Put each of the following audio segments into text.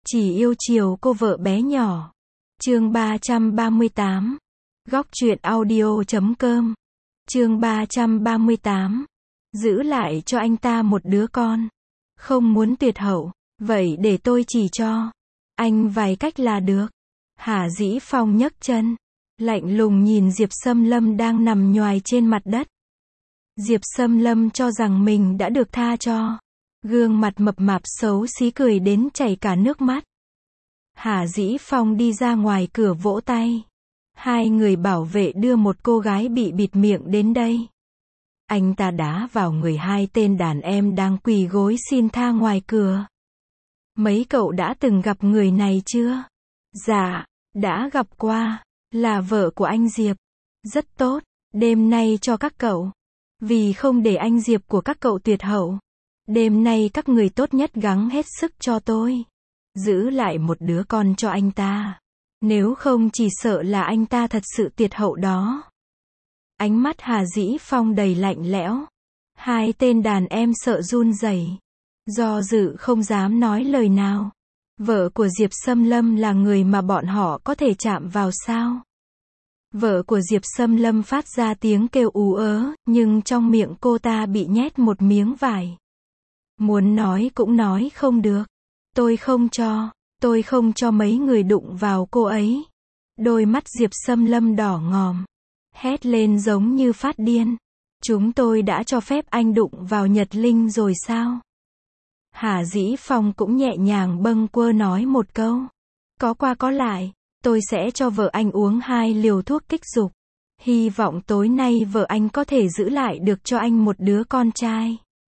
Chỉ yêu chiều cô vợ bé nhỏ. Chương 338. Góc truyện audio.com. Chương 338. Giữ lại cho anh ta một đứa con. Không muốn tuyệt hậu, vậy để tôi chỉ cho anh vài cách là được. Hà Dĩ Phong nhấc chân, lạnh lùng nhìn Diệp Sâm Lâm đang nằm nhoài trên mặt đất. Diệp Sâm Lâm cho rằng mình đã được tha cho. Gương mặt mập mạp xấu xí cười đến chảy cả nước mắt. Hà Dĩ Phong đi ra ngoài cửa vỗ tay. Hai người bảo vệ đưa một cô gái bị bịt miệng đến đây. Anh ta đá vào người hai tên đàn em đang quỳ gối xin tha ngoài cửa. Mấy cậu đã từng gặp người này chưa? Dạ, đã gặp qua. Là vợ của anh Diệp. Rất tốt, đêm nay cho các cậu. Vì không để anh Diệp của các cậu tuyệt hậu. Đêm nay các người tốt nhất gắng hết sức cho tôi. Giữ lại một đứa con cho anh ta. Nếu không chỉ sợ là anh ta thật sự tuyệt hậu đó. Ánh mắt Hà Dĩ Phong đầy lạnh lẽo. Hai tên đàn em sợ run rẩy, do dự không dám nói lời nào. Vợ của Diệp Sâm Lâm là người mà bọn họ có thể chạm vào sao? Vợ của Diệp Sâm Lâm phát ra tiếng kêu ú ớ, nhưng trong miệng cô ta bị nhét một miếng vải. Muốn nói cũng nói không được. Tôi không cho mấy người đụng vào cô ấy. Đôi mắt Diệp Sâm Lâm đỏ ngòm, hét lên giống như phát điên. Chúng tôi đã cho phép anh đụng vào Nhật Linh rồi sao? Hà Dĩ Phong cũng nhẹ nhàng bâng quơ nói một câu. Có qua có lại, tôi sẽ cho vợ anh uống 2 liều thuốc kích dục. Hy vọng tối nay vợ anh có thể giữ lại được cho anh một đứa con trai.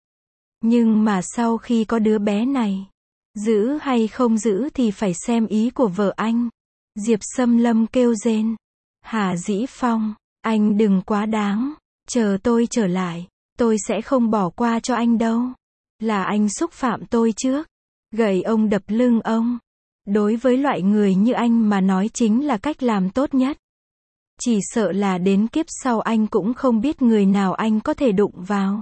Nhưng mà sau khi có đứa bé này, giữ hay không giữ thì phải xem ý của vợ anh. Diệp Sâm Lâm kêu rên. Hà Dĩ Phong, anh đừng quá đáng. Chờ tôi trở lại, tôi sẽ không bỏ qua cho anh đâu. Là anh xúc phạm tôi trước. Gậy ông đập lưng ông. Đối với loại người như anh mà nói chính là cách làm tốt nhất. Chỉ sợ là đến kiếp sau anh cũng không biết người nào anh có thể đụng vào.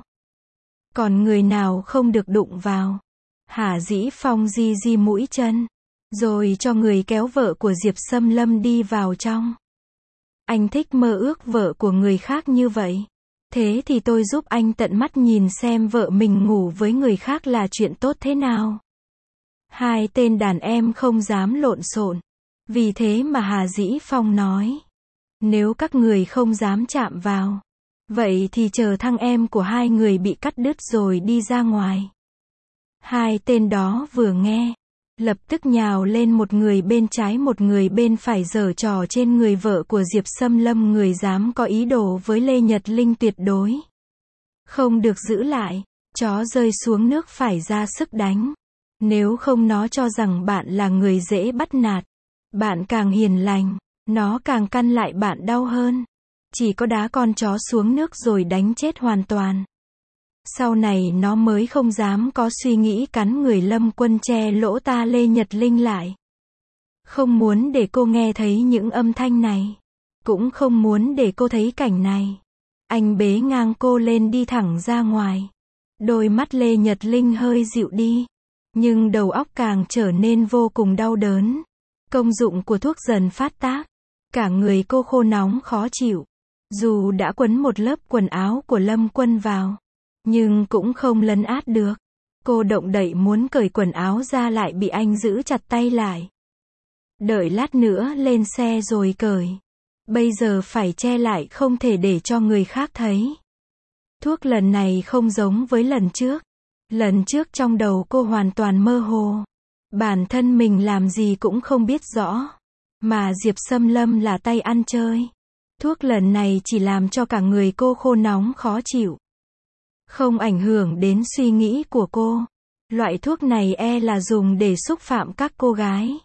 Còn người nào không được đụng vào. Hà Dĩ Phong di di mũi chân, rồi cho người kéo vợ của Diệp Sâm Lâm đi vào trong. Anh thích mơ ước vợ của người khác như vậy. Thế thì tôi giúp anh tận mắt nhìn xem vợ mình ngủ với người khác là chuyện tốt thế nào. Hai tên đàn em không dám lộn xộn. Vì thế mà Hà Dĩ Phong nói. Nếu các người không dám chạm vào, vậy thì chờ thằng em của hai người bị cắt đứt rồi đi ra ngoài. Hai tên đó vừa nghe, lập tức nhào lên, một người bên trái một người bên phải giở trò trên người vợ của Diệp Sâm Lâm. Người dám có ý đồ với Lê Nhật Linh tuyệt đối không được giữ lại. Chó rơi xuống nước phải ra sức đánh. Nếu không nó cho rằng bạn là người dễ bắt nạt. Bạn càng hiền lành, nó càng căn lại bạn đau hơn. Chỉ có đá con chó xuống nước rồi đánh chết hoàn toàn. Sau này nó mới không dám có suy nghĩ cắn người. Lâm Quân che lỗ tai Lê Nhật Linh lại. Không muốn để cô nghe thấy những âm thanh này. Cũng không muốn để cô thấy cảnh này. Anh bế ngang cô lên đi thẳng ra ngoài. Đôi mắt Lê Nhật Linh hơi dịu đi. Nhưng đầu óc càng trở nên vô cùng đau đớn. Công dụng của thuốc dần phát tác. Cả người cô khô nóng khó chịu. Dù đã quấn một lớp quần áo của Lâm Quân vào, nhưng cũng không lấn át được. Cô động đậy muốn cởi quần áo ra lại bị anh giữ chặt tay lại. Đợi lát nữa lên xe rồi cởi. Bây giờ phải che lại, không thể để cho người khác thấy. Thuốc lần này không giống với lần trước. Lần trước trong đầu cô hoàn toàn mơ hồ. Bản thân mình làm gì cũng không biết rõ. Mà Diệp Sâm Lâm là tay ăn chơi. Thuốc lần này chỉ làm cho cả người cô khô nóng khó chịu. Không ảnh hưởng đến suy nghĩ của cô. Loại thuốc này là dùng để xúc phạm các cô gái.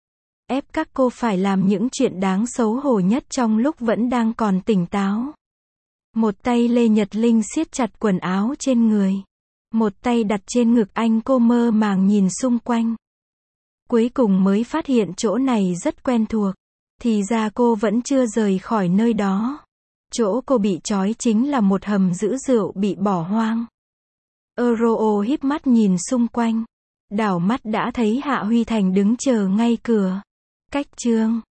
Ép các cô phải làm những chuyện đáng xấu hổ nhất trong lúc vẫn đang còn tỉnh táo. Một tay Lê Nhật Linh siết chặt quần áo trên người. Một tay đặt trên ngực anh, cô mơ màng nhìn xung quanh. Cuối cùng mới phát hiện chỗ này rất quen thuộc. Thì ra cô vẫn chưa rời khỏi nơi đó. Chỗ cô bị trói chính là một hầm giữ rượu bị bỏ hoang. Euro híp mắt nhìn xung quanh. Đảo mắt đã thấy Hạ Huy Thành đứng chờ ngay cửa. Cách chương